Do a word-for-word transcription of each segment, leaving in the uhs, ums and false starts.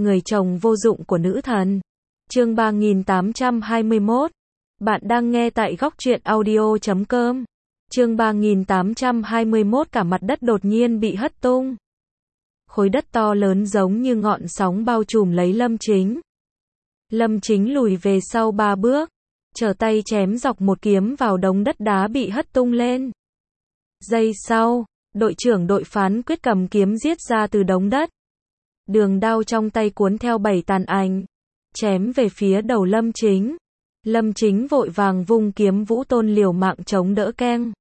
Người chồng vô dụng của nữ thần. Chương ba nghìn tám trăm hai mươi mốt. Bạn đang nghe tại góc truyện audio chấm com. Chương ba nghìn tám trăm hai mươi mốt. Cả mặt đất đột nhiên bị hất tung. Khối đất to lớn giống như ngọn sóng bao trùm lấy Lâm Chính. Lâm Chính lùi về sau ba bước, trở tay chém dọc một kiếm vào đống đất đá bị hất tung lên. Giây sau, đội trưởng đội phán quyết cầm kiếm giết ra từ đống đất. Đường đao trong tay cuốn theo bảy tàn ảnh, chém về phía đầu Lâm Chính. Lâm Chính vội vàng vung kiếm vũ tôn liều mạng chống đỡ. Keng,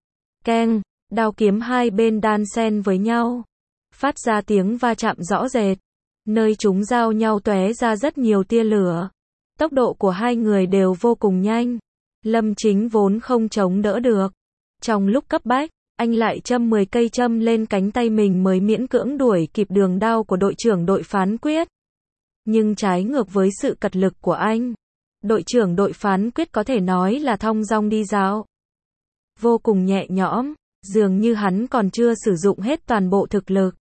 keng, đao kiếm hai bên đan xen với nhau, phát ra tiếng va chạm rõ rệt. Nơi chúng giao nhau tóe ra rất nhiều tia lửa. Tốc độ của hai người đều vô cùng nhanh. Lâm Chính vốn không chống đỡ được. Trong lúc cấp bách, anh lại châm mười cây châm lên cánh tay mình mới miễn cưỡng đuổi kịp đường đao của đội trưởng đội phán quyết. Nhưng trái ngược với sự cật lực của anh, đội trưởng đội phán quyết có thể nói là thong dong đi dạo. Vô cùng nhẹ nhõm, dường như hắn còn chưa sử dụng hết toàn bộ thực lực.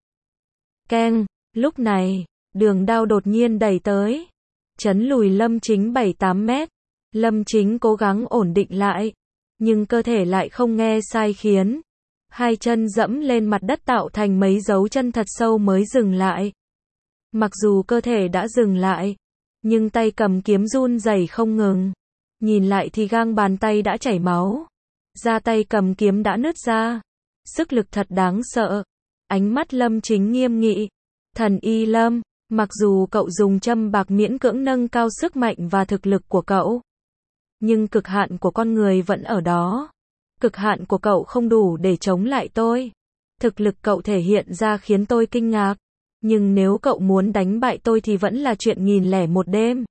Keng, lúc này, đường đao đột nhiên đẩy tới, chấn lùi Lâm Chính bảy tám mét. Lâm Chính cố gắng ổn định lại, nhưng cơ thể lại không nghe sai khiến. Hai chân dẫm lên mặt đất tạo thành mấy dấu chân thật sâu mới dừng lại. Mặc dù cơ thể đã dừng lại, nhưng tay cầm kiếm run rẩy không ngừng. Nhìn lại thì gang bàn tay đã chảy máu, da tay cầm kiếm đã nứt ra. Sức lực thật đáng sợ. Ánh mắt Lâm Chính nghiêm nghị. Thần Y Lâm, mặc dù cậu dùng châm bạc miễn cưỡng nâng cao sức mạnh và thực lực của cậu, nhưng cực hạn của con người vẫn ở đó. Cực hạn của cậu không đủ để chống lại tôi. Thực lực cậu thể hiện ra khiến tôi kinh ngạc. Nhưng nếu cậu muốn đánh bại tôi thì vẫn là chuyện nghìn lẻ một đêm.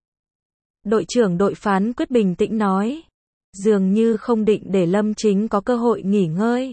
Đội trưởng đội phán quyết bình tĩnh nói. Dường như không định để Lâm Chính có cơ hội nghỉ ngơi.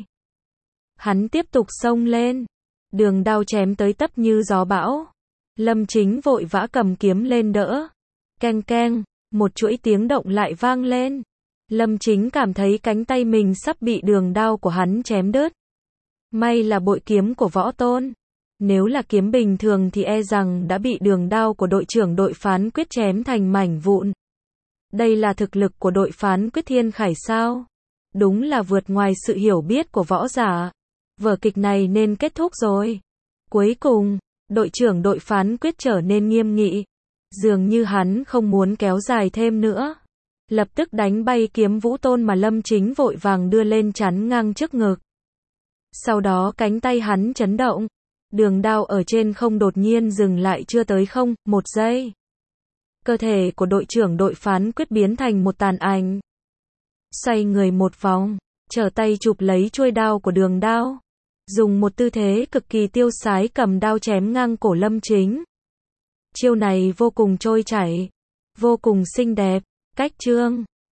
Hắn tiếp tục xông lên. Đường đao chém tới tấp như gió bão. Lâm Chính vội vã cầm kiếm lên đỡ. Keng keng, một chuỗi tiếng động lại vang lên. Lâm Chính cảm thấy cánh tay mình sắp bị đường đao của hắn chém đứt. May là bội kiếm của võ tôn. Nếu là kiếm bình thường thì e rằng đã bị đường đao của đội trưởng đội phán quyết chém thành mảnh vụn. Đây là thực lực của đội phán quyết Thiên Khải sao? Đúng là vượt ngoài sự hiểu biết của võ giả. Vở kịch này nên kết thúc rồi. Cuối cùng, đội trưởng đội phán quyết trở nên nghiêm nghị. Dường như hắn không muốn kéo dài thêm nữa. Lập tức đánh bay kiếm vũ tôn mà Lâm Chính vội vàng đưa lên chắn ngang trước ngực. Sau đó cánh tay hắn chấn động. Đường đao ở trên không đột nhiên dừng lại chưa tới không, một giây. Cơ thể của đội trưởng đội phán quyết biến thành một tàn ảnh. Xoay người một vòng, trở tay chụp lấy chuôi đao của đường đao. Dùng một tư thế cực kỳ tiêu sái cầm đao chém ngang cổ Lâm Chính. Chiêu này vô cùng trôi chảy, vô cùng xinh đẹp. Cách chương